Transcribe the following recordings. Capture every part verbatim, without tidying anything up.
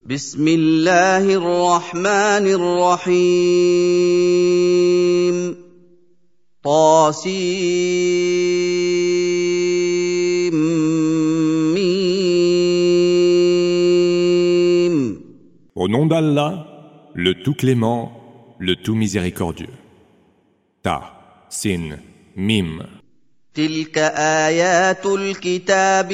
بسم الله الرحمن الرحيم طاسيم ميم. Au nom d'Allah, le tout clément, le tout miséricordieux. Ta, sin, mim. تلك آيات الكتاب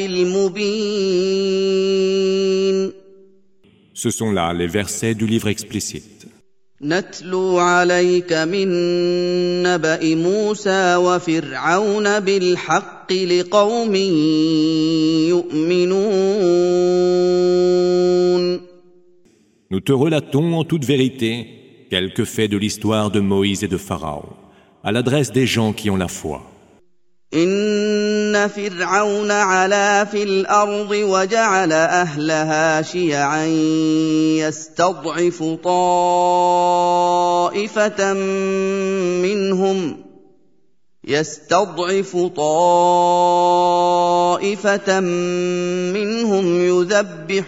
المبين. Ce sont là les versets du livre explicite. نتلو عليك من نبأ موسى وفرعون بالحق لقوم يؤمنون. Nous te relatons en toute vérité quelques faits de l'histoire de Moïse et de Pharaon, à l'adresse des gens qui ont la foi. إن فرعون علا في الأرض وجعل أهلها شيعا يستضعف طائفة منهم يستضعف طائفة منهم يذبح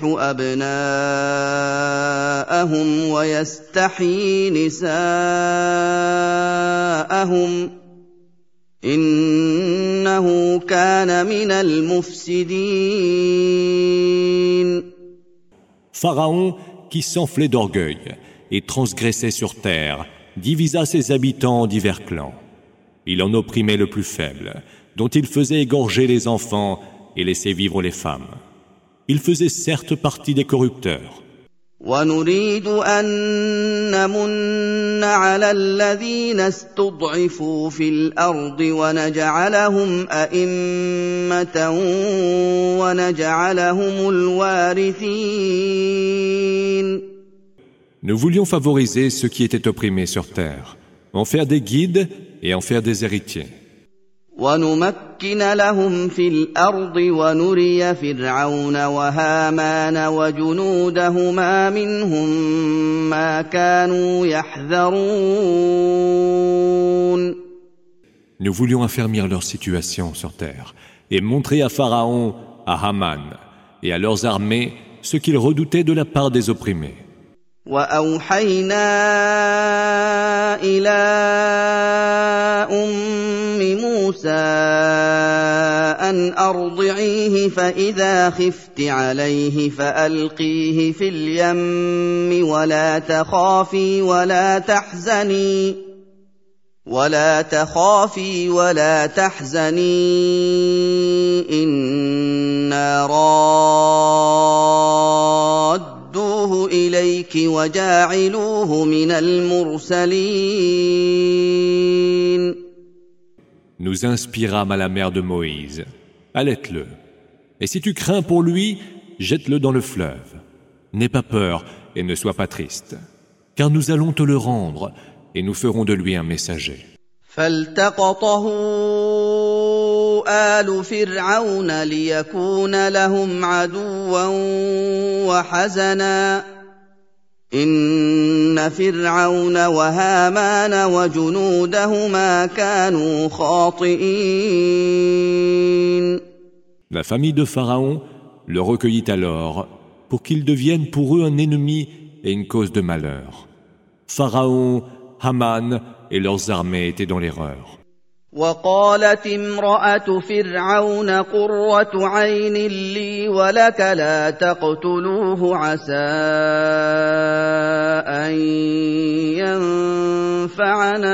أبناءهم ويستحيي نساءهم إنه كان من المفسدين. Pharaon, qui s'enflait d'orgueil et transgressait sur terre, divisa ses habitants en divers clans. Il en opprimait le plus faible, dont il faisait égorger les enfants et laisser vivre les femmes. Il faisait certes partie des corrupteurs. ونريد أن نمن على الذين استضعفوا في الأرض ونجعلهم أئمة ونجعلهم الوارثين. Nous voulions favoriser ceux qui étaient opprimés sur terre, en faire des guides et en faire des héritiers. ونمكن لهم في الأرض ونري فرعون وهامان وجنودهما منهم ما كانوا يحذرون. Nous voulions affermir leur situation sur terre et montrer à Pharaon, à Haman et à leurs armées ce qu'ils redoutaient de la part des opprimés. وأوحينا إلى أم موسى أن أرضعيه فإذا خفت عليه فألقيه في اليم ولا تخافي ولا تحزني ولا تخافي ولا تحزني إنا رادوه إليك وجاعلوه من المرسلين. Nous inspirâmes à la mère de Moïse. Allaite-le. Et si tu crains pour lui, jette-le dans le fleuve. N'aie pas peur et ne sois pas triste, car nous allons te le rendre et nous ferons de lui un messager. فالتقطه آل فرعون ليكون لهم عدوا وحزنا إن فرعون وهامان وجنودهما كانوا خاطئين. La famille de Pharaon le recueillit alors pour qu'il devienne pour eux un ennemi et une cause de malheur. Pharaon, Haman et leurs armées étaient dans l'erreur. وقالت امرأة فرعون قرة عين لي ولك لا تقتلوه عسى أن ينفعنا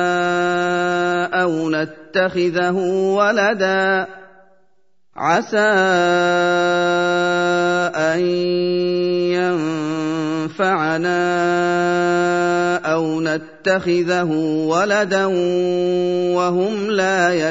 أو نتخذه ولدا عسى أن ينفعنا أو نتخذه ولدا وهم لا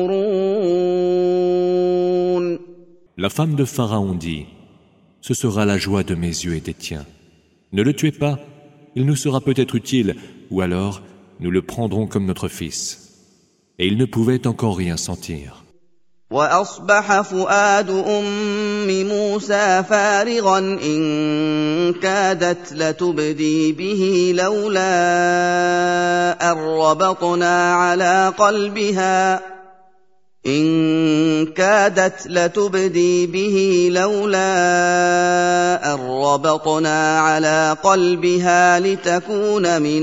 يشعرون. La femme de Pharaon dit, « Ce sera la joie de mes yeux et des tiens. Ne le tuez pas, il nous sera peut-être utile, ou alors nous le prendrons comme notre fils. » Et il ne pouvait encore rien sentir. وأصبح فؤاد أم موسى فارغا إن كادت لتبدي به لولا أن ربطنا على قلبها إن كادت لتبدي به لولا أن ربطنا على قلبها لتكون من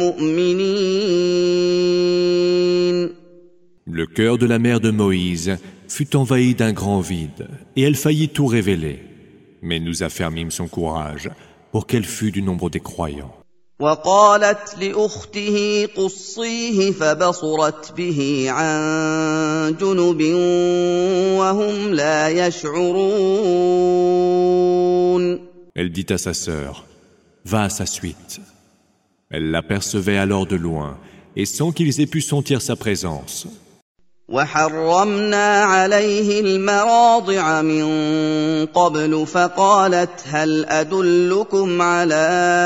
المؤمنين. Le cœur de la mère de Moïse fut envahi d'un grand vide, et elle faillit tout révéler. Mais nous affermîmes son courage pour qu'elle fût du nombre des croyants. وقالت لأخته قصيه فبصرت به عن جنب وهم لا يشعرون. Elle dit à sa sœur, va à sa suite. Elle l'apercevait alors de loin, et sans qu'ils aient pu sentir sa présence. وحرمنا عليه المراضع من قبل فقالت هل أدلكم على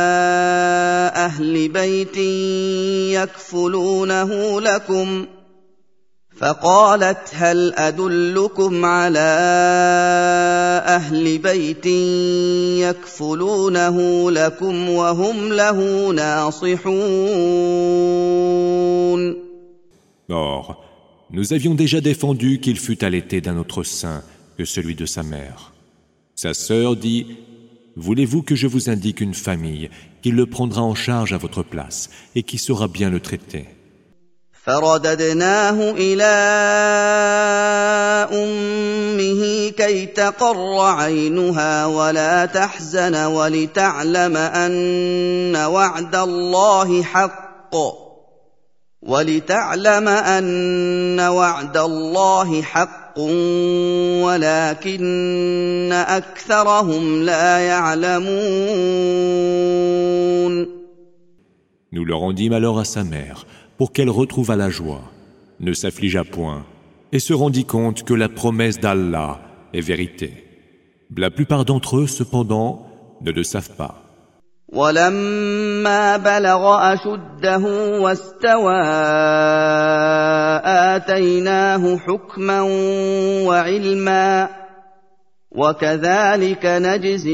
أهل بيت يكفلونه لكم فقالت هل أدلكم على أهل بيت يكفلونه لكم وهم له ناصحون. Or, nous avions déjà défendu qu'il fût allaité d'un autre sein que celui de sa mère. Sa sœur dit, « Voulez-vous que je vous indique une famille qui le prendra en charge à votre place et qui saura bien le traiter ?» فرددناه إلى أمه كي تقر عينها ولا تحزن ولتعلم أن وعد الله حق ولتعلم أن وعد الله حق ولكن أكثرهم لا يعلمون. Nous le rendîmes alors à sa mère pour qu'elle retrouvât la joie, ne s'affligeât point et se rendit compte que la promesse d'Allah est vérité. La plupart d'entre eux, cependant, ne le savent pas. ولما بلغ أشده واستوى آتيناه حكما وعلما وكذلك نجزي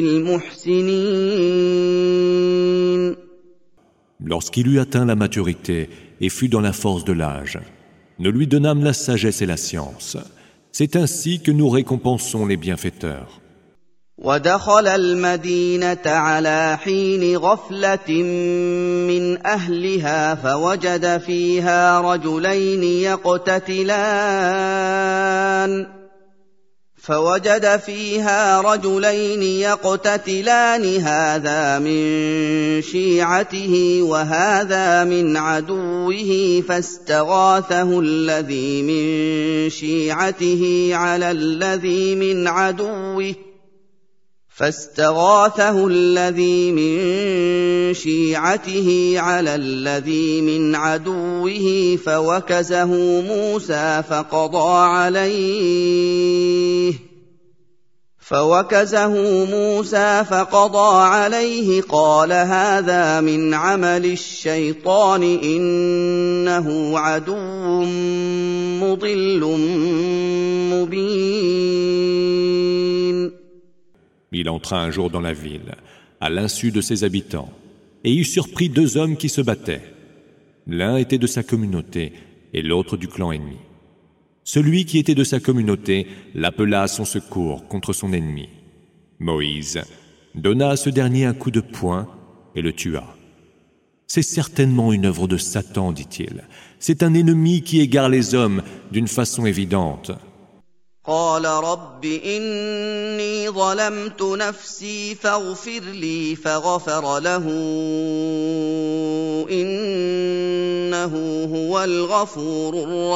المحسنين. Lorsqu'il eut atteint la maturité et fut dans la force de l'âge, nous lui donnâmes la sagesse et la science. C'est ainsi que nous récompensons les bienfaiteurs. ودخل المدينة على حين غفلة من أهلها فوجد فيها رجلين يقتتلان فوجد فيها رجلين يقتتلان هذا من شيعته وهذا من عدوه فاستغاثه الذي من شيعته على الذي من عدوه فاستغاثه الذي من شيعته على الذي من عدوه فوكزه موسى فقضى عليه فوكزه موسى فقضى عليه قال هذا من عمل الشيطان إنه عدو مضل مبين. Il entra un jour dans la ville, à l'insu de ses habitants, et y surprit deux hommes qui se battaient. L'un était de sa communauté et l'autre du clan ennemi. Celui qui était de sa communauté l'appela à son secours contre son ennemi. Moïse donna à ce dernier un coup de poing et le tua. C'est certainement une œuvre de Satan, dit-il. C'est un ennemi qui égare les hommes d'une façon évidente. قال رب إني ظلمت نفسي فاغفر لي فغفر له إنه هو الغفور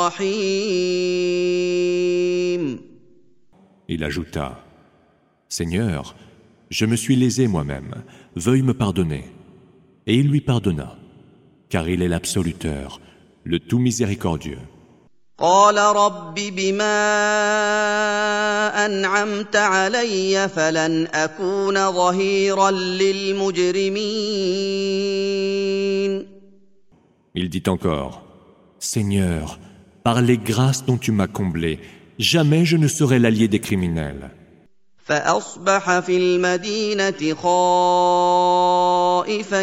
الرحيم. Il ajouta, Seigneur, je me suis lésé moi-même, veuille me pardonner. Et il lui pardonna, car il est l'absoluteur, le tout miséricordieux. قال رب بما أنعمت علي فلن أكون ظهيرا للمجرمين. Il dit encore, Seigneur, par les grâces dont tu m'as comblé, jamais je ne serai l'allié des criminels. فأصبح في المدينة خائفا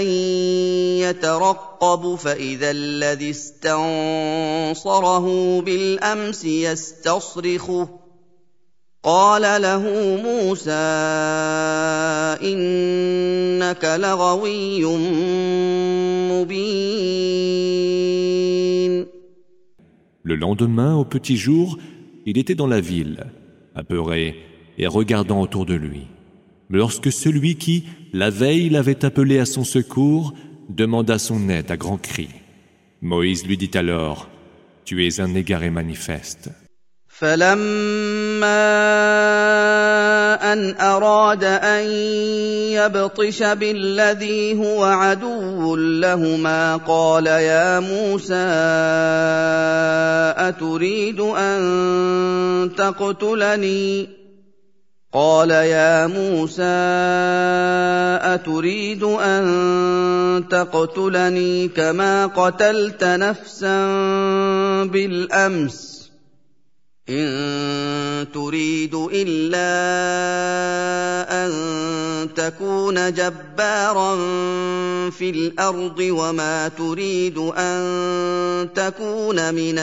يترقب فإذا الذي استنصره بالأمس يستصرخه قال له موسى إنك لغوي مبين. Le lendemain, au petit jour, il était dans la ville, apeuré et regardant autour de lui. Lorsque celui qui, la veille, l'avait appelé à son secours, demanda son aide à grands cris. Moïse lui dit alors, « Tu es un égaré manifeste. » فلما أن أراد أن يبطش بالذي هو عدو لهما قال يا موسى أتريد أن تقتلني قال يا موسى أتريد أن تقتلني كما قتلت نفسا بالأمس إن تريد إلا أن تكون جبارا في الأرض وما تريد أن تكون من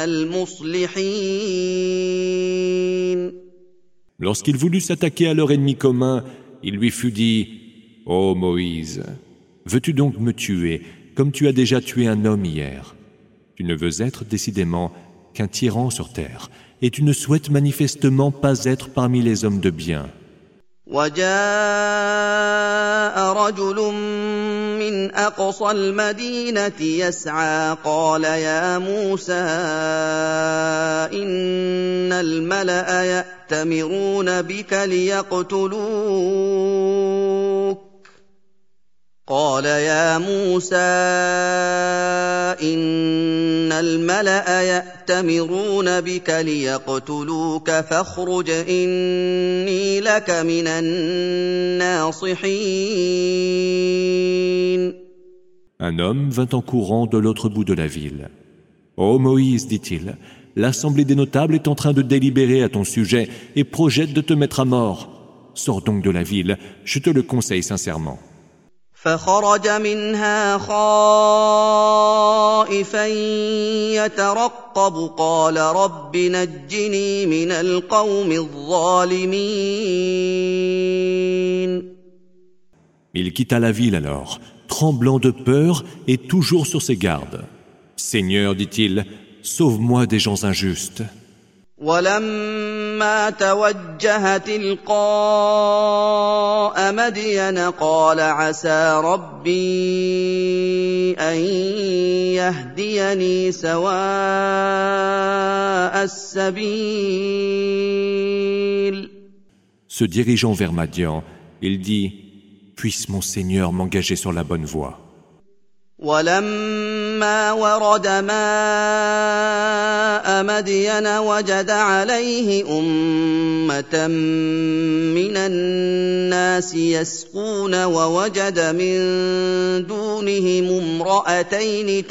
المصلحين. Lorsqu'il voulut s'attaquer à leur ennemi commun, il lui fut dit « Ô Moïse, veux-tu donc me tuer comme tu as déjà tué un homme hier? Tu ne veux être décidément qu'un tyran sur terre. Et tu ne souhaites manifestement pas être parmi les hommes de bien. » وجاء رجل من أقصى المدينة يسعى قال يا موسى إن الملأ يأتمرون بك ليقتلوك قال يا موسى إن الملأ يأتمرون بك ليقتلوك فاخرج إني لك من الناصحين. Un homme vint en courant de l'autre bout de la ville. « Ô Moïse, dit-il, l'assemblée des notables est en train de délibérer à ton sujet et projette de te mettre à mort. Sors donc de la ville, je te le conseille sincèrement. » فخرج منها خائفا يترقب قال رب نجني من القوم الظالمين. Il quitta la ville alors, tremblant de peur et toujours sur ses gardes. « Seigneur, dit-il, sauve-moi des gens injustes. » ولما توجه تلقاء مدين قال عسى ربي أن يهديني سواء السبيل. Se dirigeant vers Madian, il dit « Puisse mon Seigneur m'engager sur la bonne voie. » ولما ورد ماء مدين وجد عليه أمة من الناس يسقون ووجد من دونهم امرأتين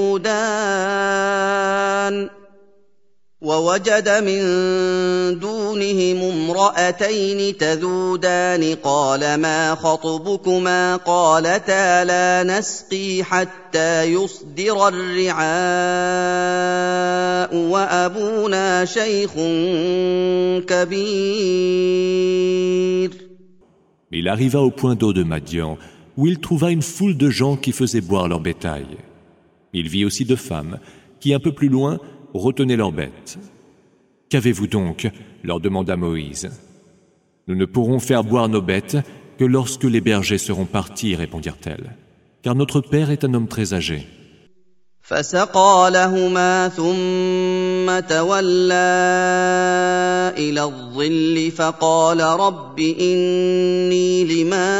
تذودان ووجد من دونهم امرأتين تذودان قال ما خطبكما قالتا لا نسقي حتى يصدر الرعاء وأبونا شيخ كبير. Il arriva au point d'eau de Madian où il trouva une foule de gens qui faisaient boire leur bétail. Il vit aussi deux femmes qui, un peu plus loin, retenaient leurs bêtes. « Qu'avez-vous donc ?» leur demanda Moïse. « Nous ne pourrons faire boire nos bêtes que lorsque les bergers seront partis, répondirent-elles, car notre père est un homme très âgé. » فسقى لهما ثم تولى إلى الظل فقال رب إني لما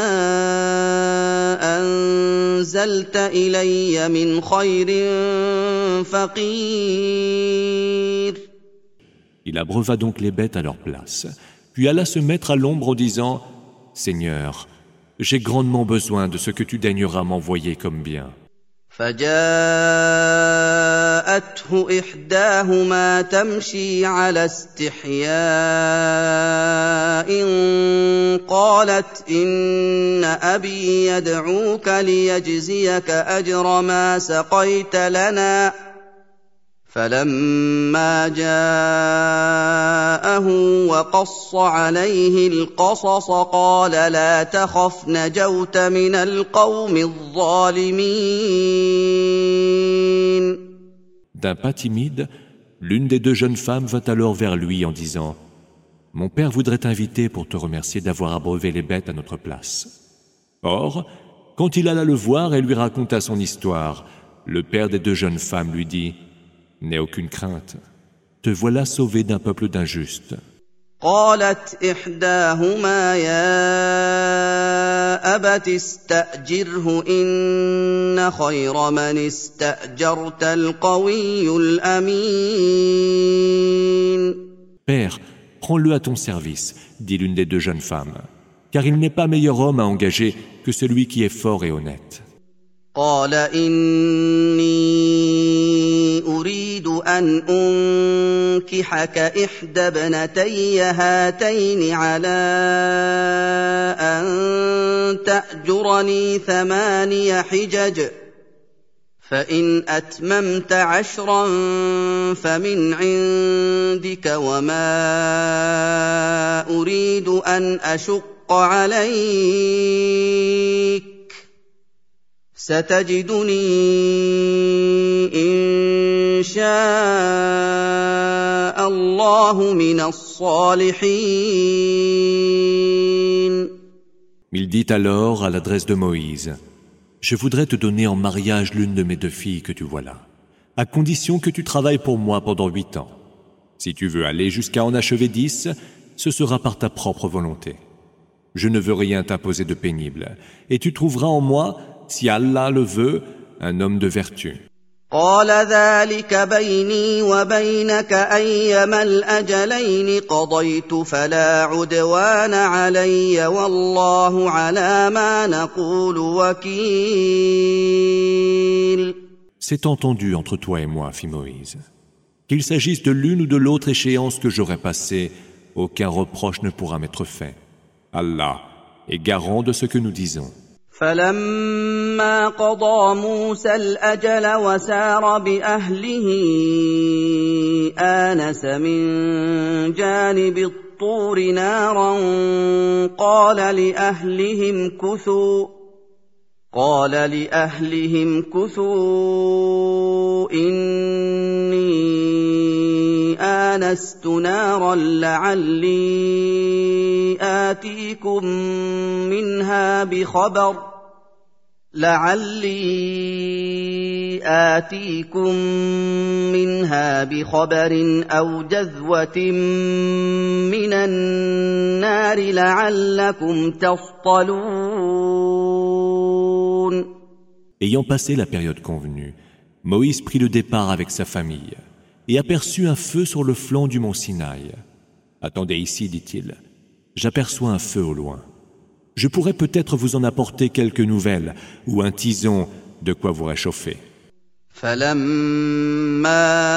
أنزلت إلي من خير فقير. Il abreuva donc les bêtes à leur place, puis alla se mettre à l'ombre en disant « Seigneur, j'ai grandement besoin de ce que tu daigneras m'envoyer comme bien. » فجاءته إحداهما تمشي على استحياء قالت إن أبي يدعوك ليجزيك أجر ما سقيت لنا فلما جاءه وقص عليه القصص قال لا تخف نجوت من القوم الظالمين. D'un pas timide, l'une des deux jeunes femmes vint alors vers lui en disant « Mon père voudrait t'inviter pour te remercier d'avoir abreuvé les bêtes à notre place. » Or, quand il alla le voir et lui raconta son histoire, le père des deux jeunes femmes lui dit « N'aie aucune crainte, te voilà sauvé d'un peuple d'injustes. » قالت إحداهما يا أبت استأجره إن خير من استأجرت القوي الأمين. Père, prends-le à ton service, dit l'une des deux jeunes femmes, car il n'est pas meilleur homme à engager que celui qui est fort et honnête. قال إني أريد أن أنكحك إحدى ابنتي هاتين على أن تأجرني ثماني حجج فإن أتممت عشرا فمن عندك وما أريد أن أشق عليك ستجدني إن شاء الله من الصالحين. Il dit alors à l'adresse de Moïse, « Je voudrais te donner en mariage l'une de mes deux filles que tu vois là, à condition que tu travailles pour moi pendant huit ans. Si tu veux aller jusqu'à en achever dix, ce sera par ta propre volonté. Je ne veux rien t'imposer de pénible, et tu trouveras en moi, si Allah le veut, un homme de vertu. » قال ذلك بيني وبينك أيما الأجلين قضيت فلا عدوان علي والله على ما نقول وكيل. C'est entendu entre toi et moi, fit Moïse. Qu'il s'agisse de l'une ou de l'autre échéance que j'aurai passée, aucun reproche ne pourra m'être fait. Allah est garant de ce que nous disons. فلما قضى موسى الأجل وسار بأهله آنس من جانب الطور نارا قال لأهلهم كثوا قال لأهلهم كثوا إني آنست نارا لعلي آتيكم منها بخبر لعلي آتيكم منها بخبر أو جذوة من النار لعلكم تصطلون. Ayant passé la période convenue, Moïse prit le départ avec sa famille et aperçut un feu sur le flanc du mont Sinaï. « Attendez ici, dit-il, j'aperçois un feu au loin. Je pourrais peut-être vous en apporter quelques nouvelles ou un tison de quoi vous réchauffer. » فلما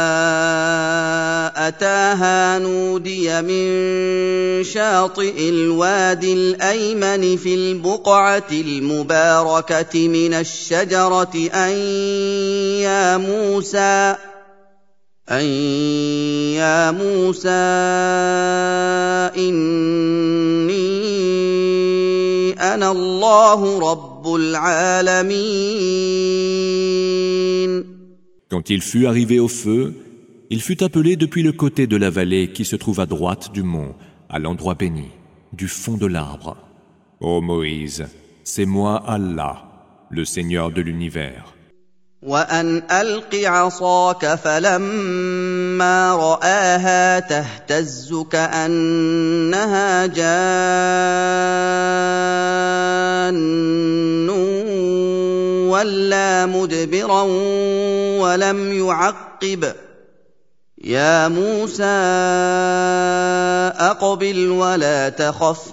أتاها نودي من شاطئ الوادي الأيمن في البقعة المباركة من الشجرة أن يا موسى أن يا موسى إني أنا الله رب العالمين. Quand il fut arrivé au feu, il fut appelé depuis le côté de la vallée qui se trouve à droite du mont, à l'endroit béni, du fond de l'arbre. Ô Moïse, c'est moi Allah, le Seigneur de l'univers. وأن ألق عصاك فلما رآها تهتز كأنها جان ولا مدبرا ولم يعقب يا موسى أقبل ولا تخف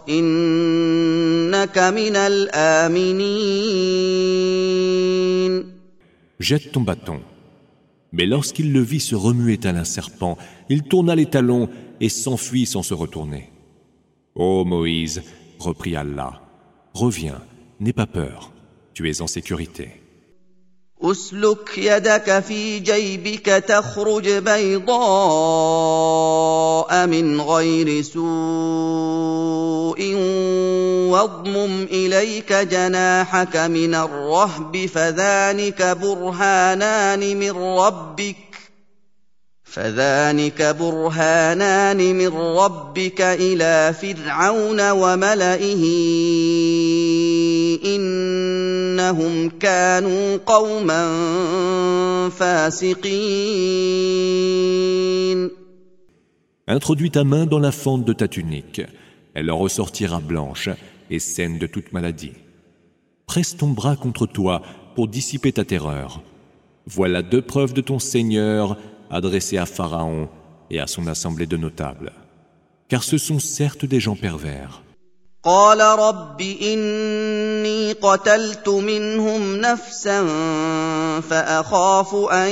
إنك من الآمنين. jette ton bâton. » Mais lorsqu'il le vit se remuer tel un serpent, il tourna les talons et s'enfuit sans se retourner. « Ô Moïse, reprit Allah, reviens, n'aie pas peur, tu es en sécurité. » أسلك يدك في جيبك تخرج بيضاء من غير سوء واضمم إليك جناحك من الرهب فذلك برهانان من ربك فذلك برهانان من ربك إلى فرعون وملئه إنهم كانوا قوما فاسقين. Introduis ta main dans la fente de ta tunique, elle en ressortira blanche et saine de toute maladie. Presse ton bras contre toi pour dissiper ta terreur. Voilà deux preuves de ton Seigneur adressées à Pharaon et à son assemblée de notables. Car ce sont certes des gens pervers. قال رب إني قتلت منهم نفسا فأخاف أن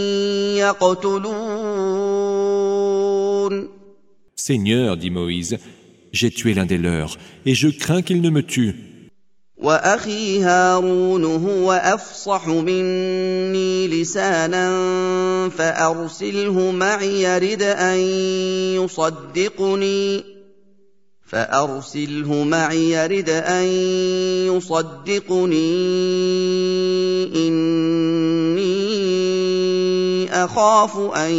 يقتلون. Seigneur, dit Moïse, j'ai tué l'un des leurs et je crains qu'il ne me tue. وأخي هارون هو أفصح مني لسانا فأرسله معي يرد أن يصدقني فأرسله معي يرد أن يصدقني إني أخاف أن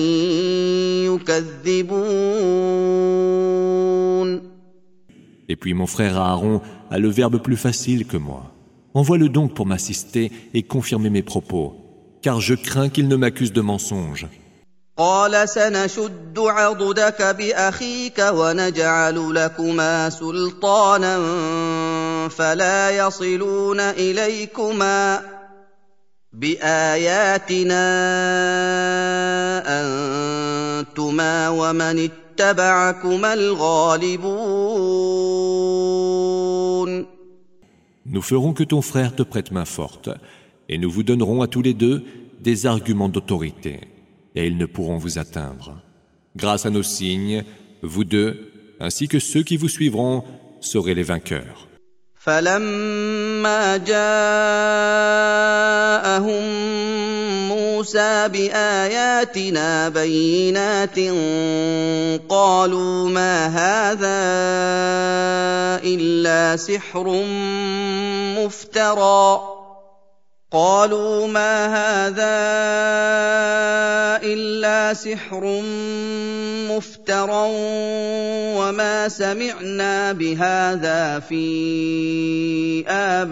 يكذبون. Et puis mon frère Aaron a le verbe plus facile que moi. Envoie-le donc pour m'assister et confirmer mes propos, car je crains qu'il ne m'accuse de mensonge. قال سنشد عضدك بأخيك ونجعل لكما سلطانا فلا يصلون إليكما بآياتنا أنتما ومن اتبعكما الغالبون. Nous ferons que ton frère te prête main forte, et nous vous donnerons à tous les deux des arguments d'autorité, et ils ne pourront vous atteindre. Grâce à nos signes, vous deux, ainsi que ceux qui vous suivront, serez les vainqueurs. فلما جاءهم موسى بآياتنا بينات قالوا ما هذا إلا سحر مفترى قالوا ما هذا إلا سحر مفترى وما سمعنا بهذا في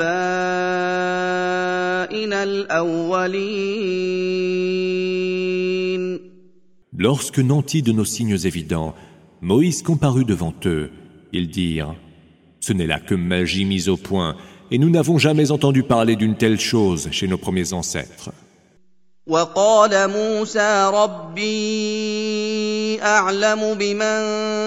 آبائنا الأولين. Lorsque nantis de nos signes évidents, Moïse comparut devant eux, ils dirent « Ce n'est là que magie mise au point, et nous n'avons jamais entendu parler d'une telle chose chez nos premiers ancêtres. » وقال موسى ربي أعلم بمن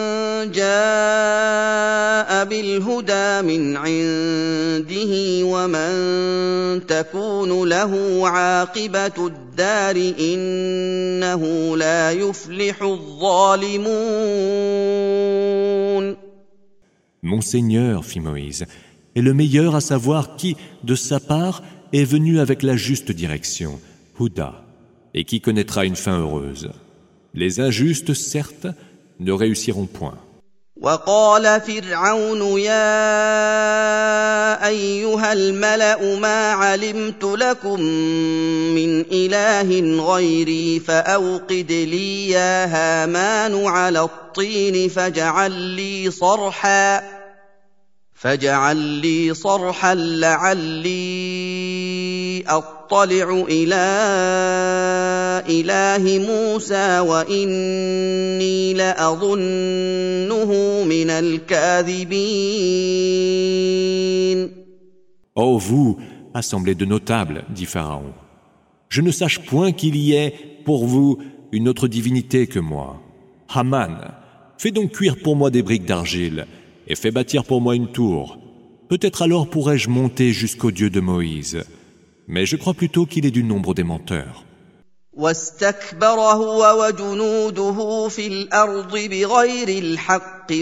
جاء بالهدى من عنده ومن تكون له عاقبة الدار إنه لا يفلح الظالمون. Mon Seigneur, fit Moïse, est le meilleur à savoir qui, de sa part, est venu avec la juste direction, Houda, et qui connaîtra une fin heureuse. Les injustes, certes, ne réussiront point. وقال فرعون يا أيها الملأ ما علمت لكم من إله غيري فأوقد لي يا هامان على الطين فاجعل لي صرحا فاجعل لي صرحا لعلي أطلع إلى إله موسى وإني لأظنه من الكاذبين. Ô vous, assemblée de notables, dit Pharaon, je ne sache point qu'il y ait pour vous une autre divinité que moi. Haman, fais donc cuire pour moi des briques d'argile et fais bâtir pour moi une tour. Peut-être alors pourrai-je monter jusqu'au Dieu de Moïse. mais je crois plutôt qu'il est du nombre des menteurs. واستكبر هو وجنوده في الأرض بغير الحق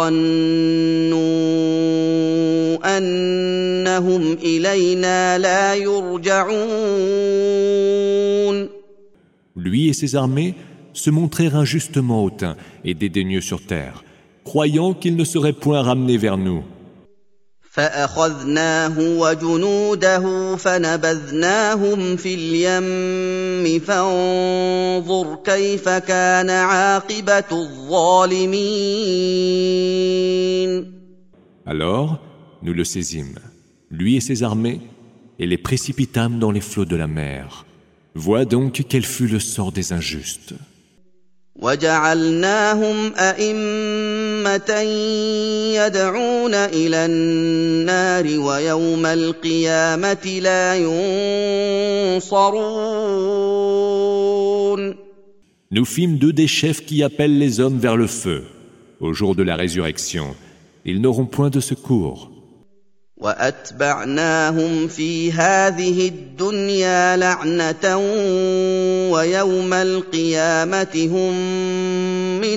وظنوا أنهم إلينا لا يرجعون. Lui et ses armées se montrèrent injustement hautains et dédaigneux sur terre, croyant qu'ils ne seraient point ramenés vers nous. فأخذناه وجنوده فنبذناهم في اليم فانظر كيف كان عاقبة الظالمين. Alors, nous le saisîmes, lui et ses armées, et les précipitâmes dans les flots de la mer. Vois donc quel fut le sort des injustes. وجعلناهم أئمة يدعون إلى النار ويوم القيامة لا ينصرون. Nous fîmes d'eux des chefs qui appellent les hommes vers le feu. Au jour de la résurrection, ils n'auront point de secours. وأتبعناهم في هذه الدنيا لعنة ويوم القيامة هم من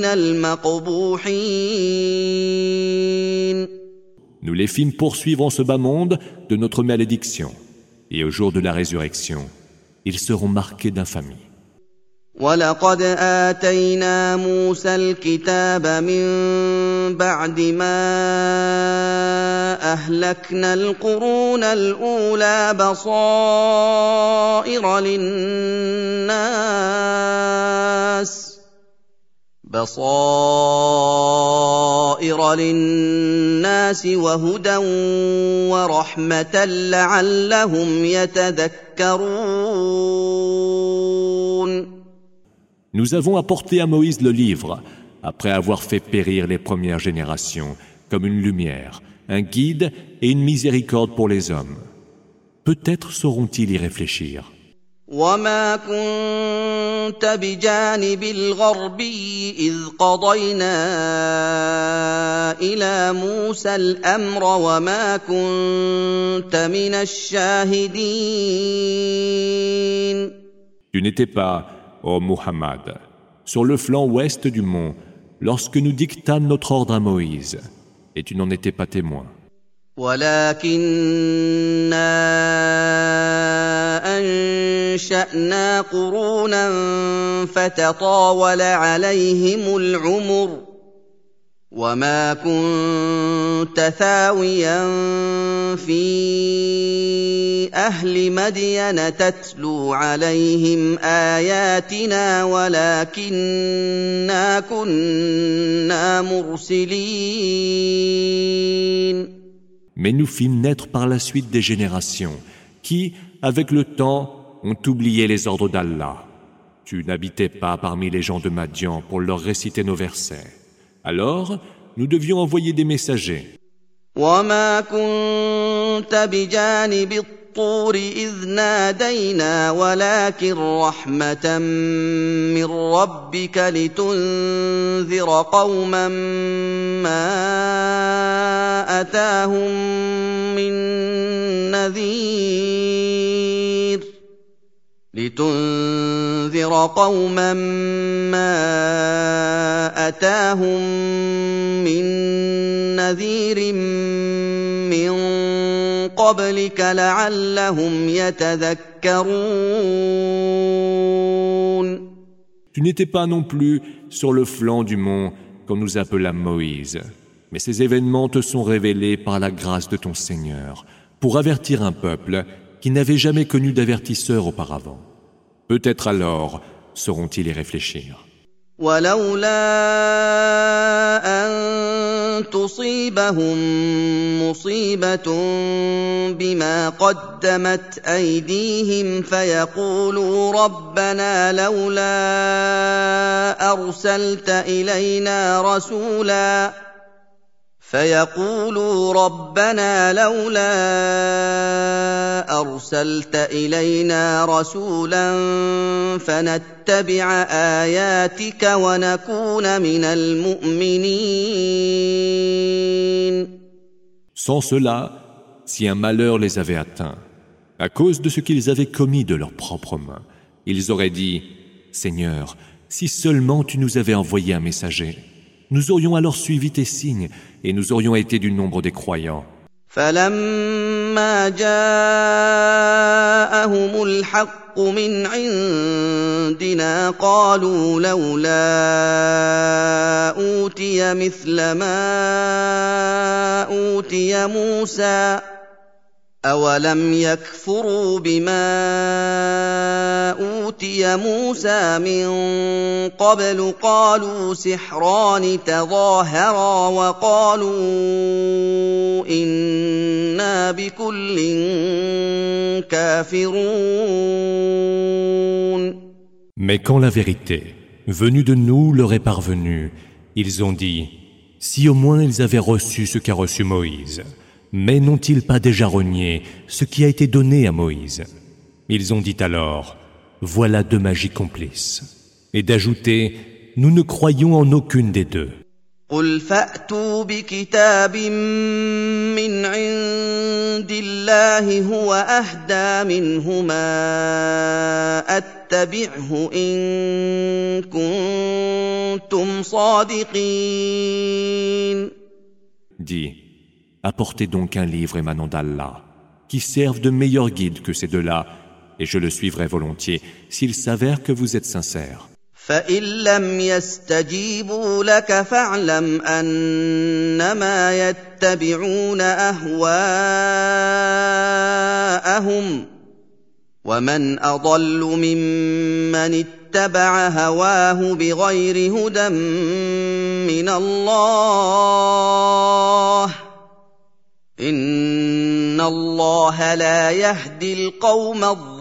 المقبوحين. Nous les fîmes poursuivre en ce bas monde de notre malédiction, et au jour de la résurrection, ils seront marqués d'infamie. وَلَقَدْ آتَيْنَا مُوسَى الْكِتَابَ مِن بَعْدِ مَا أَهْلَكْنَا الْقُرُونَ الْأُولَىٰ بَصَائِرَ لِلنَّاسِ بَصَائِرَ لِلنَّاسِ وَهُدًى وَرَحْمَةً لَّعَلَّهُمْ يَتَذَكَّرُونَ. Nous avons apporté à Moïse le livre, après avoir fait périr les premières générations, comme une lumière, un guide et une miséricorde pour les hommes. Peut-être sauront-ils y réfléchir. وَمَا كُنتَ بِجَانِبِ الْغَرْبِيِّ إِذْ قَضَيْنَا إِلَىٰ مُوسَى الْأَمْرَ وَمَا كُنتَ مِنَ الشَّاهِدِينَ. Tu n'étais pas, ô Muhammad, sur le flanc ouest du mont, lorsque nous dictâmes notre ordre à Moïse, et tu n'en étais pas témoin. وَلَٰكِنَّا أَنشَأْنَا قُرُونًا فَتَطَاوَلَ عَلَيْهِمُ الْعُمُرُ وَمَا كُنتَ ثَاوِيًا فِي أَهْلِ مَدْيَنَ تَتْلُو عَلَيْهِمْ آيَاتِنَا وَلَٰكِنَّا كُنَّا مُرْسِلِينَ. Mais nous fîmes naître par la suite des générations qui, avec le temps, ont oublié les ordres d'Allah. Tu n'habitais pas parmi les gens de Madian pour leur réciter nos versets. Alors, nous devions envoyer des messagers. وَمَا كُنتَ بِجَانِبِ الطُّورِ إِذْ نَادَيْنَا وَلَٰكِن رَّحْمَةً مِّن رَّبِّكَ لِتُنذِرَ قَوْمًا مَّا أَتَاهُم مِّن نَّذِيرٍ لِتُنذِرَ قَوْمًا مَّا أَتَاهُم مِّن نَّذِيرٍ مِّن قَبْلِكَ لَعَلَّهُمْ يَتَذَكَّرُونَ. Tu n'étais pas non plus sur le flanc du mont quand nous appelâmes Moïse, mais ces événements te sont révélés par la grâce de ton Seigneur, pour avertir un peuple qui n'avait jamais connu d'avertisseur auparavant. Peut-être alors sauront-ils y réfléchir. وَلَوْلَا أَن تُصِيبَهُم مُّصِيبَةٌ بِمَا قَدَّمَتْ أَيْدِيهِمْ فَيَقُولُوا رَبَّنَا لَوْلَا أَرْسَلْتَ إِلَيْنَا رَسُولًا فيقولوا ربنا لولا أرسلت إلينا رسولا فنتبع آياتك ونكون من المؤمنين. Sans cela, si un malheur les avait atteints, À cause de ce qu'ils avaient commis de leurs propres mains, ils auraient dit « Seigneur, si seulement tu nous avais envoyé un messager, nous aurions alors suivi tes signes et nous aurions été du nombre des croyants. » فَلَمَّا جَاءَهُمُ الْحَقُّ مِنْ عِندِنَا قَالُوا لَوْلَا أُوتِيَ مِثْلَ مَا أُوتِيَ مُوسَىٰ أَوَلَمْ يَكْفُرُوا بِمَا أُوتِيَ مُوسَىٰ مِن قَبْلُ قَالُوا سِحْرَانِ تَظَاهَرَا وَقَالُوا إِنَّا بِكُلٍّ كَافِرُونَ. Mais quand la vérité, venue de nous, leur est parvenue, ils ont dit « Si au moins ils avaient reçu ce qu'a reçu Moïse ». Mais n'ont-ils pas déjà renié ce qui a été donné à Moïse? Ils ont dit alors, voilà deux magies complices. Et d'ajouter, nous ne croyons en aucune des deux. قُلْ فَأْتُوا بِكِتَابٍ مِّنْ عِندِ اللَّهِ هُوَ أَهْدَىٰ مِنْهُمَا أَتَّبِعْهُ إِن كُنتُمْ صَادِقِينَ. Dis, apportez donc un livre émanant d'Allah, qui serve de meilleur guide que ces deux-là, et je le suivrai volontiers, s'il s'avère que vous êtes sincères. فَإِن لَّمْ يَسْتَجِيبُوا لَكَ فَاعْلَمْ أَنَّمَا يَتَّبِعُونَ أَهْوَاءَهُمْ ۚ وَمَنْ أَضَلُّ مِمَّنِ اتَّبَعَ هَوَاهُ بِغَيْرِ هُدًى مِّنَ اللَّهِ ۚ إِنَّ اللَّهَ لَا يَهْدِي الْقَوْمَ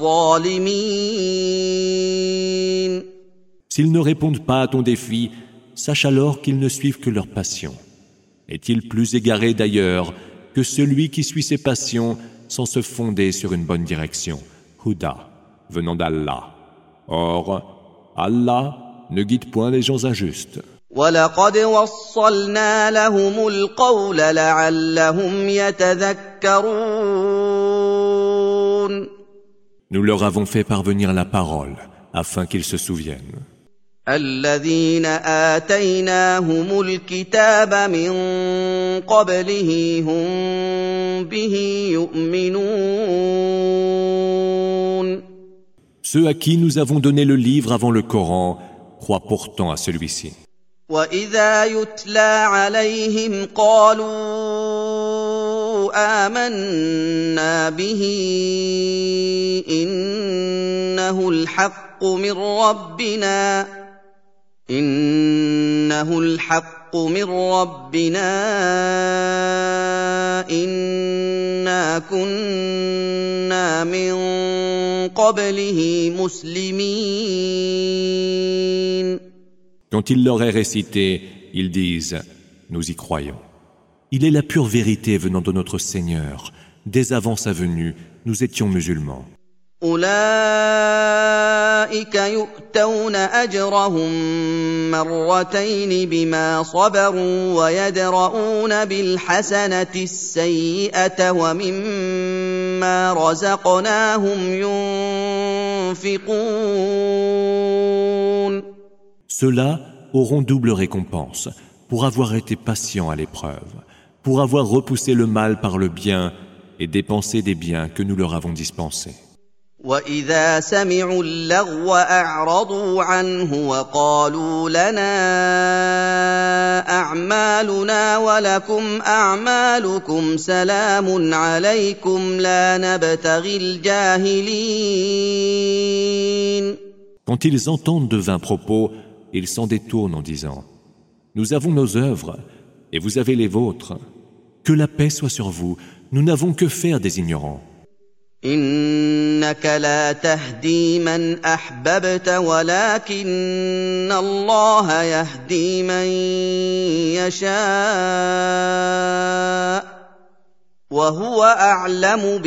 الظَّالِمِينَ. S'ils ne répondent pas à ton défi, sache alors qu'ils ne suivent que leur passion. Est-il plus égaré d'ailleurs que celui qui suit ses passions sans se fonder sur une bonne direction, Huda, venant d'Allah. Or, Allah ne guide point les gens injustes. وَلَقَدْ وَصَّلْنَا لَهُمُ الْقَوْلَ لَعَلَّهُمْ يَتَذَكَّرُونَ. Nous leur avons fait parvenir la parole afin qu'ils se souviennent. الَّذِينَ آتَيْنَاهُمُ الْكِتَابَ مِن قَبْلِهِ هُم بِهِ يُؤْمِنُونَ. Ceux à qui nous avons donné le livre avant le Coran croient pourtant à celui-ci. وَإِذَا يُتْلَىٰ عَلَيْهِمْ قَالُوا آمَنَّا بِهِ إِنَّهُ الْحَقُّ مِن رَّبِّنَا إِنَّهُ الْحَقُّ مِن رَّبِّنَا إِنَّا كُنَّا مِن قَبْلِهِ مُسْلِمِينَ. Quand il leur est récité, ils disent « Nous y croyons. Il est la pure vérité venant de notre Seigneur. Dès avant sa venue, nous étions musulmans. » أُولَٰئِكَ يُؤْتَوْنَ أَجْرَهُم مَّرَّتَيْنِ بِمَا صَبَرُوا وَيَدْرَءُونَ بِالْحَسَنَةِ السَّيِّئَةَ وَمِمَّا رَزَقْنَاهُمْ يُنفِقُونَ. Ceux-là auront double récompense pour avoir été patients à l'épreuve, pour avoir repoussé le mal par le bien et dépensé des biens que nous leur avons dispensés. وَإِذَا سَمِعُوا اللَّغْوَ أَعْرَضُوا عَنْهُ وَقَالُوا لَنَا أَعْمَالُنَا وَلَكُمْ أَعْمَالُكُمْ سَلَامٌ عَلَيْكُمْ لَا نَبْتَغِي الْجَاهِلِينَ. Quand ils entendent de vains propos, ils s'en détournent en disant « Nous avons nos œuvres, et vous avez les vôtres. Que la paix soit sur vous, nous n'avons que faire des ignorants. » إِنَّكَ لَا تَهْدِي مَنْ أَحْبَبْتَ وَلَكِنَّ اللَّهَ يَهْدِي مَن يَشَاءُ وَهُوَ أَعْلَمُ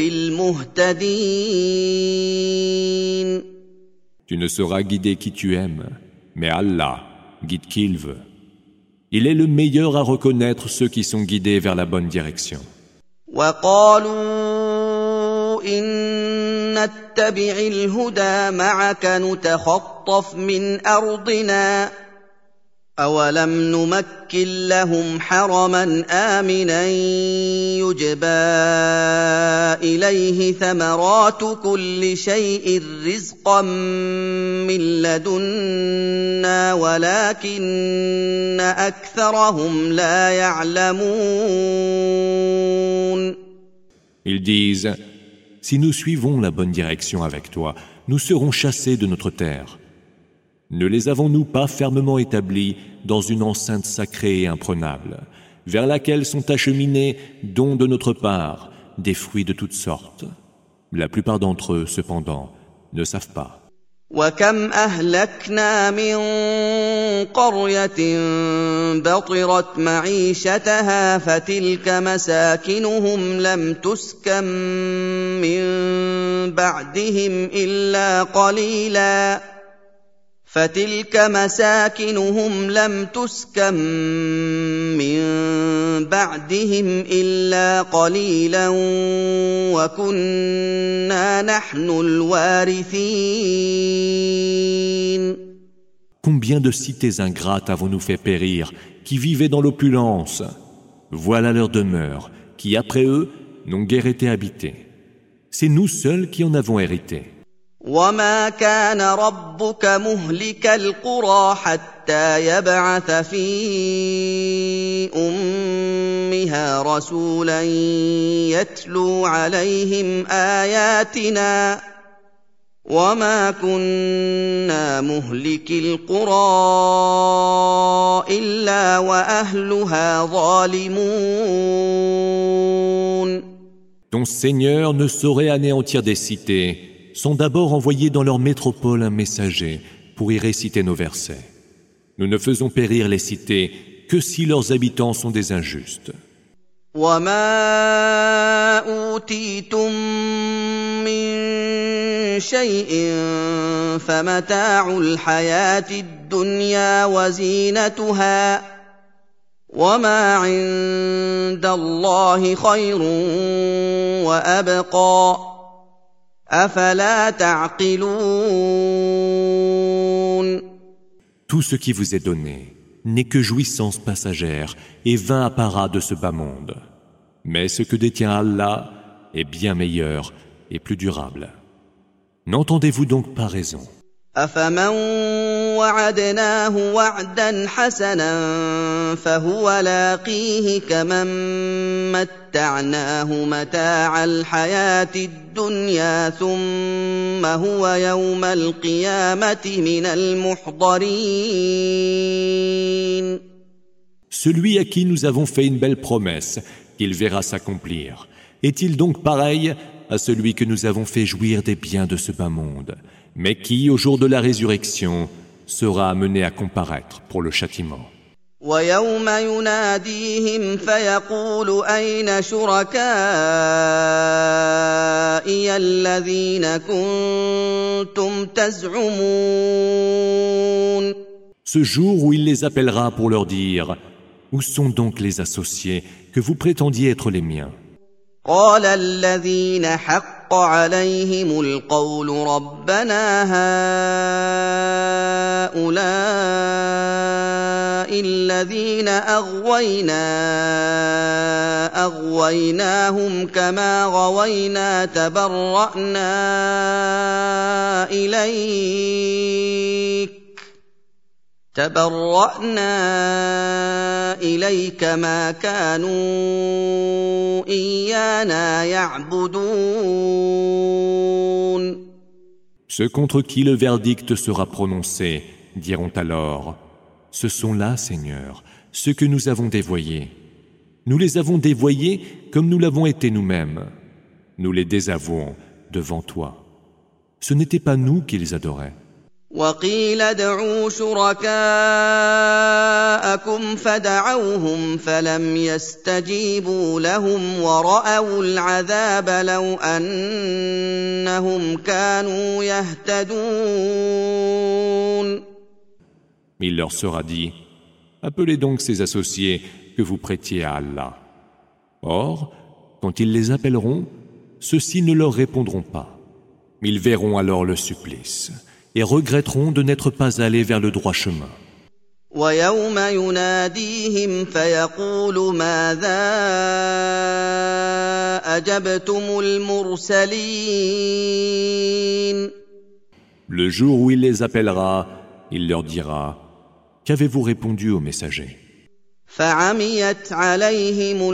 بِالْمُهْتَدِينَ. Tu ne sauras guider qui tu aimes, mais Allah guide qui il veut. Il est le meilleur à reconnaître ceux qui sont guidés vers la bonne direction. وَقَالُوا إِنَّ نتبع الهدى معك نتخطف من أرضنا أولم نمكن لهم حرما آمنا يجبى إليه ثمرات كل شيء رزقا من لدنا ولكن أكثرهم لا يعلمون. Ils disent, si nous suivons la bonne direction avec toi, nous serons chassés de notre terre. Ne les avons-nous pas fermement établis dans une enceinte sacrée et imprenable, vers laquelle sont acheminés, dons de notre part, des fruits de toutes sortes. La plupart d'entre eux, cependant, ne savent pas. وَكَمْ أَهْلَكْنَا مِنْ قَرْيَةٍ بَطِرَتْ مَعِيشَتَهَا فَتِلْكَ مَسَاكِنُهُمْ لَمْ تُسْكَنْ مِنْ بَعْدِهِمْ إِلَّا قَلِيلًا فتلك مساكنهم لم تسكن من بعدهم إلا قليلا وكنا نحن الوارثين. Combien de cités ingrates avons-nous fait périr, qui vivaient dans l'opulence? Voilà leur demeure, qui après eux n'ont guère été habitée. C'est nous seuls qui en avons hérité. وما كان ربك مهلك القرى حتى يبعث في أمها رسولا يتلو عليهم آياتنا وما كنا مهلك القرى إلا وأهلها ظالمون. Ton Seigneur ne saurait anéantir des cités sans d'abord envoyer dans leur métropole un messager pour y réciter nos versets. Nous ne faisons périr les cités que si leurs habitants sont des injustes. وَمَا أُوتِيتُم مِّن شَيْءٍ فَمَتَاعُ الْحَيَاةِ الدُّنْيَا وَزِينَتُهَا وَمَا عِندَ اللَّهِ خَيْرٌ وَأَبْقَىٰ أَفَلَا تَعْقِلُونَ. Tout ce qui vous est donné n'est que jouissance passagère et vain apparat de ce bas monde. Mais ce que détient Allah est bien meilleur et plus durable. N'entendez-vous donc pas raison? أَفَمَن وَعَدْنَاهُ وَعْدًا حَسَنًا فَهُوَ لَاقِيهِ كَمَن مَّتَّعْنَاهُ مَتَاعَ الْحَيَاةِ الدُّنْيَا ثُمَّ هُوَ يَوْمَ الْقِيَامَةِ مِنَ الْمُحْضَرِينَ. Celui à qui nous avons fait une belle promesse, qu'il verra s'accomplir, est-il donc pareil à celui que nous avons fait jouir des biens de ce bas monde, mais qui, au jour de la résurrection, sera amené à comparaître pour le châtiment? وَيَوْمَ يُنَادِيهِمْ فَيَقُولُ أَيْنَ شُرَكَائِيَ الَّذِينَ كُنتُمْ تَزْعُمُونَ. Ce jour où il les appellera pour leur dire: où sont donc les associés que vous prétendiez être les miens? قال الذين حق عليهم القول ربنا هؤلاء الذين أغوينا أغويناهم كما غوينا تبرأنا إليك تبرأنا إليك ما كانوا إيانا يعبدون. Ceux contre qui le verdict sera prononcé diront alors: ce sont là, Seigneur, ceux que nous avons dévoyés. Nous les avons dévoyés comme nous l'avons été nous-mêmes. Nous les désavouons devant toi. Ce n'était pas nous qu'ils adoraient. وَقِيلَ ادْعُوا شُرَكَاءَكُمْ فَدَعَوْهُمْ فَلَمْ يَسْتَجِيبُوا لَهُمْ وَرَأَوُا الْعَذَابَ لَوْ أَنَّهُمْ كَانُوا يَهْتَدُونَ. Il leur sera dit: appelez donc ces associés que vous prêtiez à Allah. Or, quand ils les appelleront, ceux-ci ne leur répondront pas. Ils verront alors le supplice et regretteront de n'être pas allés vers le droit chemin. ويوم يناديهم فيقول ماذا أجبتم المرسلين. Le jour où il les appellera, il leur dira: Qu'avez-vous répondu aux messagers? فعميت عليهم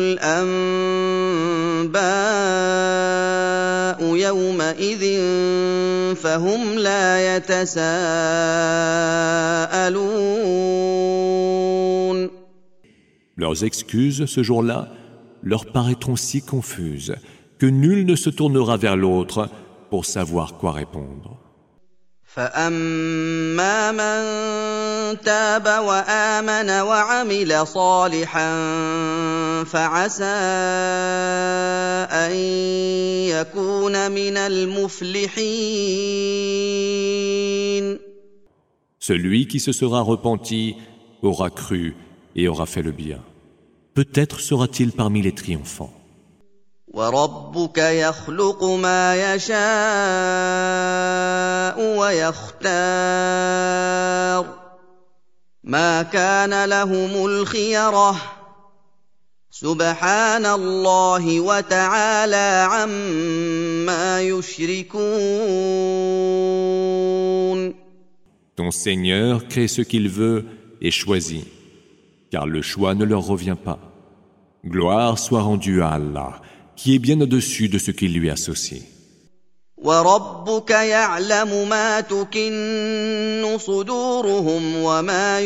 الأنباء يومئذ فهم لا يتساءلون. Leurs excuses, ce jour-là, leur paraîtront si confuses que nul ne se tournera vers l'autre pour savoir quoi répondre. فأما من تاب وآمن وعمل صالحا فعسى أن يكون من المفلحين. Celui qui se sera repenti aura cru et aura fait le bien. Peut-être sera-t-il parmi les triomphants. وَرَبُّكَ يَخْلُقُ مَا يَشَاءُ وَيَخْتَارُ مَا كَانَ لَهُمُ الْخِيَرَةُ سُبْحَانَ اللَّهِ وَتَعَالَى عَمَّا يُشْرِكُونَ. Ton Seigneur crée ce qu'il veut et choisit, car le choix ne leur revient pas. Gloire soit rendue à Allah, qui est bien au-dessus de ce qu'il lui associe. وَرَبُّكَ يَعْلَمُ مَا تُكِنُّ صُدُورُهُمْ وَمَا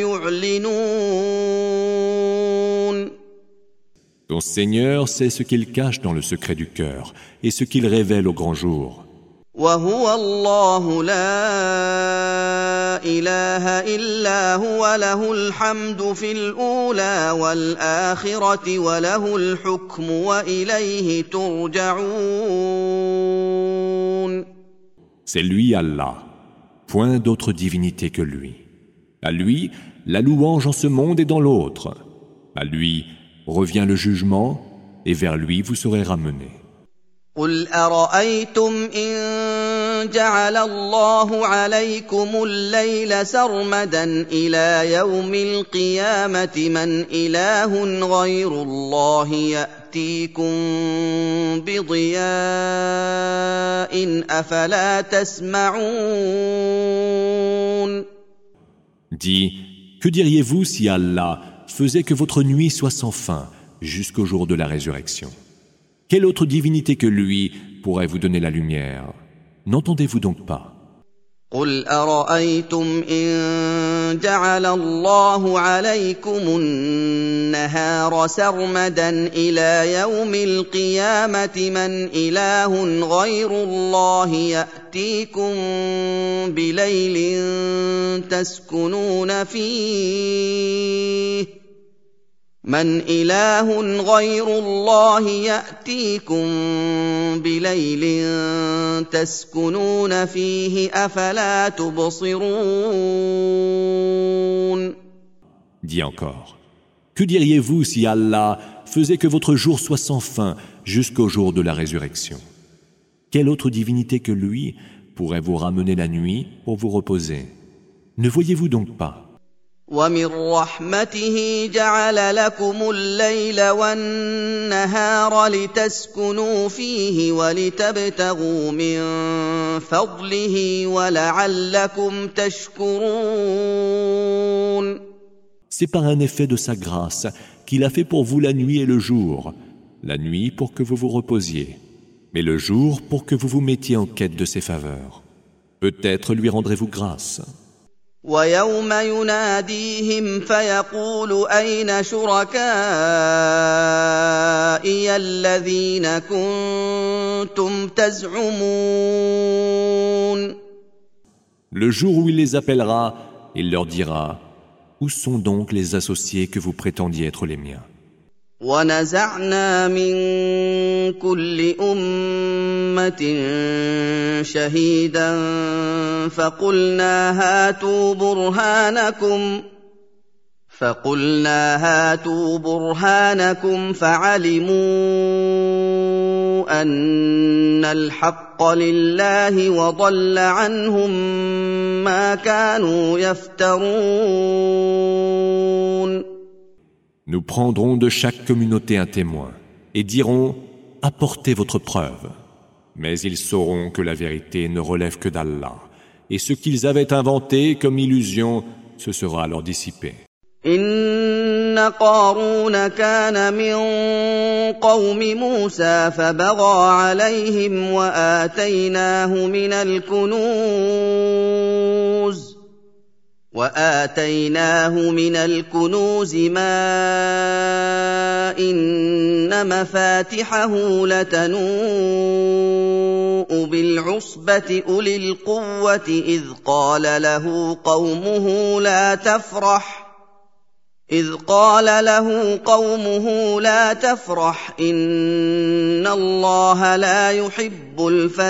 يُعْلِنُونَ. Ton Seigneur sait ce qu'il cache dans le secret du cœur et ce qu'il révèle au grand jour. وَهُوَ اللَّهُ لَا إِلَٰهَ إِلَّا هُوَ لَهُ الْحَمْدُ فِي الْأُولَىٰ وَالْآخِرَةِ وَلَهُ الْحُكْمُ وَإِلَيْهِ تُرْجَعُونَ. C'est lui Allah, point d'autre divinité que lui. À lui, la louange en ce monde et dans l'autre. À lui revient le jugement et vers lui vous serez ramenés. قُلْ أَرَأَيْتُمْ إِن جَعَلَ اللَّهُ عَلَيْكُمُ اللَّيْلَ سَرْمَدًا إِلَىٰ يَوْمِ الْقِيَامَةِ مَنْ إِلَٰهٌ غَيْرُ اللَّهِ يَأْتِيكُم بِضِيَاءٍ أَفَلَا تَسْمَعُونَ. Dis, que diriez-vous si Allah faisait que votre nuit soit sans fin jusqu'au jour de la résurrection? Quelle autre divinité que lui pourrait vous donner la lumière? N'entendez-vous donc pas? قُلْ أَرَأَيْتُمْ إِن جَعَلَ اللَّهُ عَلَيْكُمُ النَّهَارَ سَرْمَدًا إِلَىٰ يَوْمِ الْقِيَامَةِ مَنْ إِلَٰهٌ غَيْرُ اللَّهِ يَأْتِيكُم بِلَيْلٍ تَسْكُنُونَ فِيهِ من إله غير الله يأتيكم بليل تسكنون فيه أفلا تبصرون. Dis encore, que diriez-vous si Allah faisait que votre jour soit sans fin jusqu'au jour de la résurrection? Quelle autre divinité que lui pourrait vous ramener la nuit pour vous reposer? Ne voyez-vous donc pas? وَمِن رَّحْمَتِهِ جَعَلَ لَكُمُ اللَّيْلَ وَالنَّهَارَ لِتَسْكُنُوا فِيهِ وَلِتَبْتَغُوا مِن فَضْلِهِ وَلَعَلَّكُمْ تَشْكُرُونَ. C'est par un effet de sa grâce qu'il a fait pour vous la nuit et le jour, la nuit pour que vous vous reposiez, mais le jour pour que vous vous mettiez en quête de ses faveurs. Peut-être lui rendrez-vous grâce. وَيَوْمَ يُنَادِيهِمْ فَيَقُولُ أَيْنَ شُرَكَائِيَ الَّذِينَ كُنتُمْ تَزْعُمُونَ. Le jour où il les appellera, il leur dira: Où sont donc les associés que vous prétendiez être les miens? وَنَزَعْنَا مِن كُلِّ أُمَّةٍ شَهِيدًا فَقُلْنَا هَاتُوا بُرْهَانَكُمْ فَقُلْنَا هَاتُوا بُرْهَانَكُمْ فَعَلِمُوا أن الحق لله وضل عنهم ما كانوا يفترون. Nous prendrons de chaque communauté un témoin et dirons « Apportez votre preuve ». Mais ils sauront que la vérité ne relève que d'Allah, et ce qu'ils avaient inventé comme illusion, ce sera alors dissipé. إن قارون كان من قوم موسى فبغى عليهم وآتيناه من الكنوز وآتيناه من الكنوز ما إن مفاتحه لتنوء بالعصبة أولي القوة إذ قال له قومه لا تفرح إذ قال له قومه لا تفرح إن الله لا يحب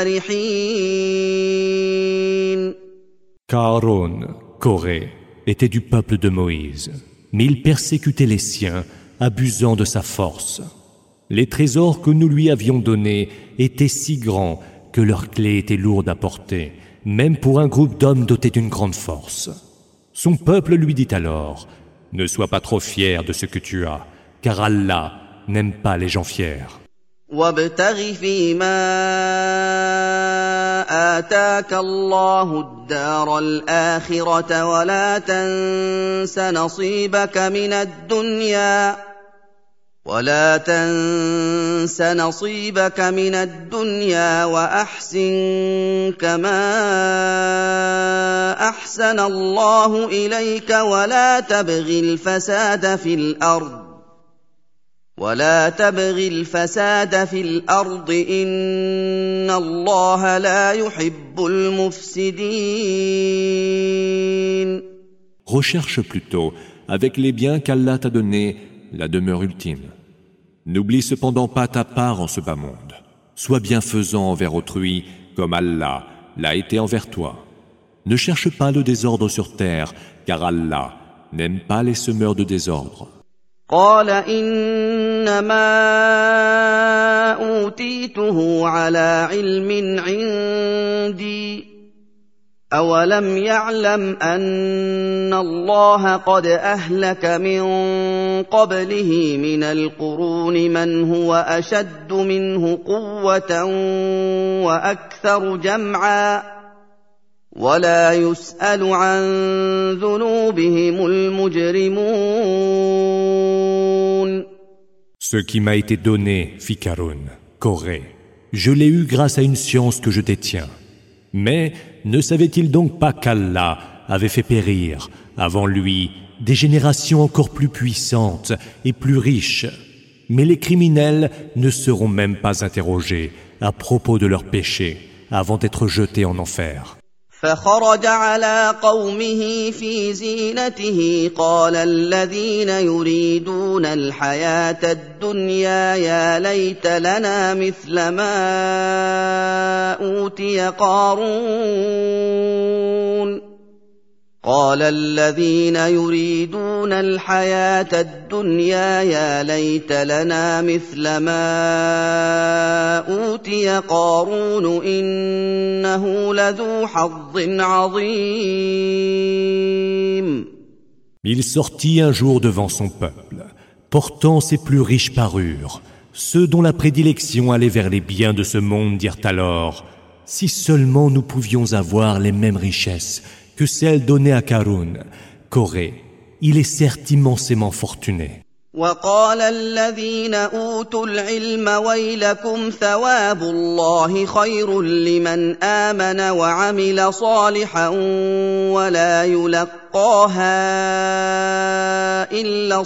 الفرحين. Aaron, Coré, était du peuple de Moïse, mais il persécutait les siens, abusant de sa force. Les trésors que nous lui avions donnés étaient si grands que leurs clés étaient lourdes à porter, même pour un groupe d'hommes dotés d'une grande force. Son peuple lui dit alors: ne sois pas trop fier de ce que tu as, car Allah n'aime pas les gens fiers. وابتغ فيما آتاك الله الدار الآخرة ولا تنس نصيبك من الدنيا ولا تنس نصيبك من الدنيا وأحسن كما أحسن الله إليك ولا تبغ الفساد في الأرض ولا تبغ الفساد في الأرض إن الله لا يحب المفسدين. Recherche plutôt, avec les biens qu'Allah t'a donnés, la demeure ultime. N'oublie cependant pas ta part en ce bas monde. Sois bienfaisant envers autrui, comme Allah l'a été envers toi. Ne cherche pas le désordre sur terre, car Allah n'aime pas les semeurs de désordre. قال إنما أوتيته على علم عندي أولم يعلم أن الله قد أهلك من قبله من القرون من هو أشد منه قوة وأكثر جمعا ولا يسأل عن ذنوبهم المجرمون. Ce qui m'a été donné, fit Aaron, Coré, je l'ai eu grâce à une science que je détiens. Mais ne savait-il donc pas qu'Allah avait fait périr, avant lui, des générations encore plus puissantes et plus riches? Mais les criminels ne seront même pas interrogés à propos de leurs péchés avant d'être jetés en enfer. فخرج على قومه في زينته قال الذين يريدون الحياة الدنيا يا ليت لنا مثل ما أوتي قارون قال الذين يريدون الحياة الدنيا يا ليت لنا مثل ما أوتي قارون إنه لذو حظ عظيم. Il sortit un jour devant son peuple, portant ses plus riches parures. Ceux dont la prédilection allait vers les biens de ce monde dirent alors: si seulement nous pouvions avoir les mêmes richesses que celles données à Aaron, Coré, il est certes immensément fortuné. وقال الذين أوتوا العلم ويلكم ثواب الله خير لمن آمن وعمل صالحا ولا يلقاها إلا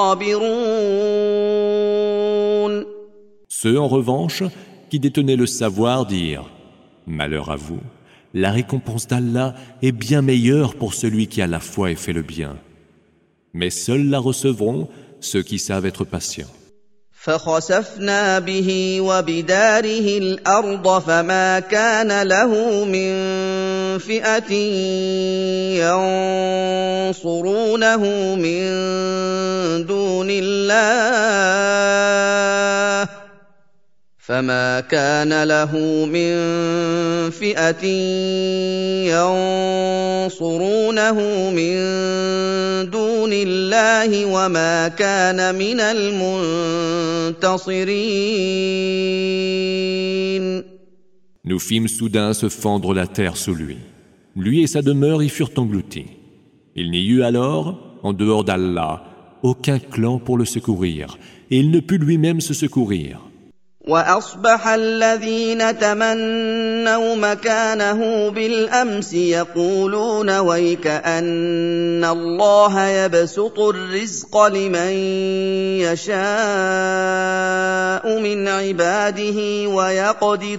الصابرون. Ceux en revanche qui détenaient le savoir dirent: malheur à vous, la récompense d'Allah est bien meilleure pour celui qui a la foi et fait le bien. Mais seuls la recevront ceux qui savent être patients. فخسفنا به وبداره الأرض فما كان له من فئة ينصرونه من دون الله فما كان له من فئة ينصرونه من دون الله وما كان من المنتصرين. Nous fîmes soudain se fendre la terre sous lui. Lui et sa demeure y furent engloutis. Il n'y eut alors, en dehors d'Allah, aucun clan pour le secourir, et il ne put lui-même se secourir. وأصبح الذين تمنوا مكانه بالأمس يقولون ويك أن الله يبسط الرزق لمن يشاء من عباده ويقدر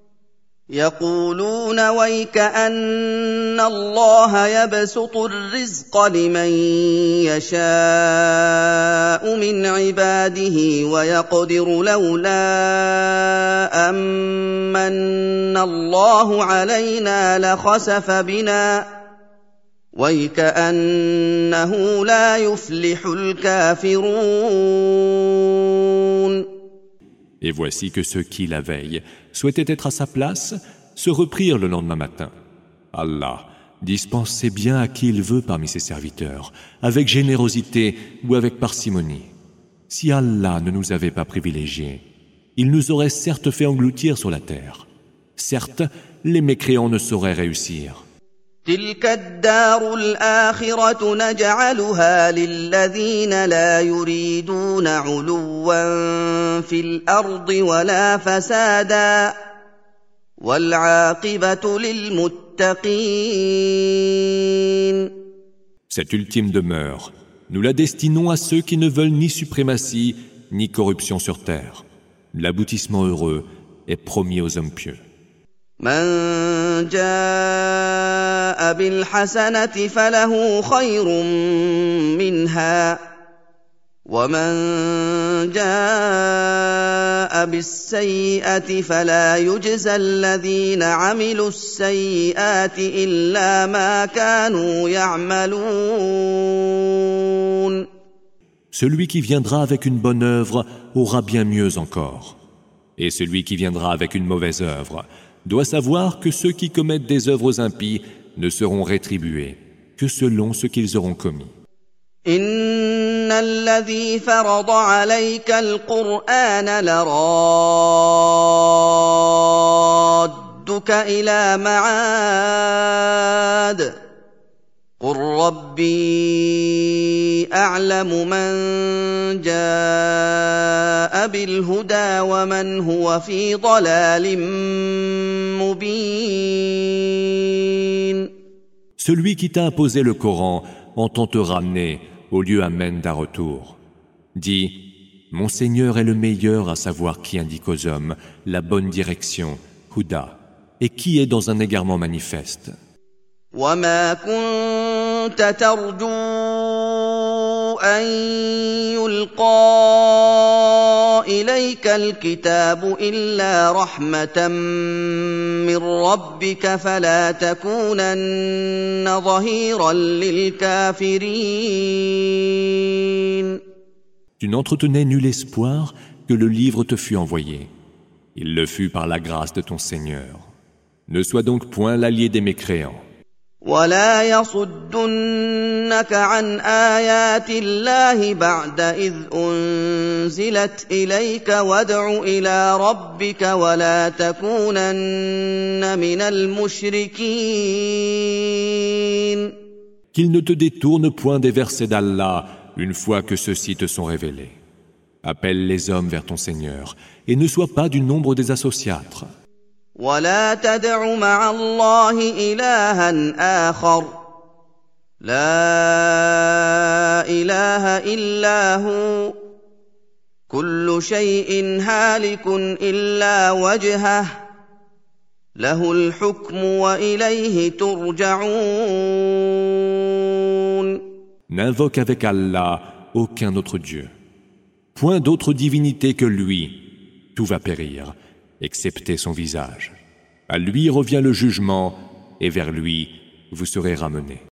يقولون ويك أن الله يبسط الرزق لمن يشاء من عباده ويقدر لولا أمن الله علينا لخسف بنا ويك أنه لا يفلح الكافرون. Et voici que ceux qui, la veille, souhaitaient être à sa place, se reprirent le lendemain matin. Allah dispensait bien à qui il veut parmi ses serviteurs, avec générosité ou avec parcimonie. Si Allah ne nous avait pas privilégiés, il nous aurait certes fait engloutir sur la terre. Certes, les mécréants ne sauraient réussir. تلك الدار الآخرة نجعلها للذين لا يريدون علوا في الأرض ولا فسادا والعاقبة للمتقين. Cette ultime demeure, nous la destinons à ceux qui ne veulent ni suprématie ni corruption sur terre. L'aboutissement heureux est promis aux hommes pieux. من جاء بالحسنة فله خير منها ومن جاء بالسيئة فلا يجزى الذين عملوا السيئات إلا ما كانوا يعملون. Celui qui viendra avec une bonne œuvre aura bien mieux encore. Et celui qui viendra avec une mauvaise œuvre doit savoir que ceux qui commettent des œuvres impies ne seront rétribués que selon ce qu'ils auront commis. إن الذي فرض عليك القرآن لرادك إلى معاد قل ربي أعلم من جاء بالهدى ومن هو في ضلال مبين. Celui qui t'a imposé le Coran entend te ramener au lieu amène d'un retour. Dis, mon Seigneur est le meilleur à savoir qui indique aux hommes la bonne direction, Huda, et qui est dans un égarement manifeste. وما كنت ترجو أن يلقى إليك الكتاب إلا رحمة من ربك فلا تكونن ظهيرا للكافرين. Tu n'entretenais nul espoir que le livre te fût envoyé. Il le fut par la grâce de ton Seigneur. Ne sois donc point l'allié des mécréants. ولا يصدنك عن آيات الله بعد إذ أنزلت إليك وادع إلى ربك ولا تكونن من المشركين. Qu'il ne te détourne point des versets d'Allah une fois que ceux-ci te sont révélés. Appelle les hommes vers ton Seigneur et ne sois pas du nombre des associatres. ولا تدع مع الله إلها آخر لا إله إلا هو كل شيء هالك إلا وجهه له الحكم وإليه ترجعون. N'invoque avec Allah aucun autre Dieu. Point d'autre divinité que lui. Tout va périr, excepté son visage. À lui revient le jugement, et vers lui vous serez ramenés.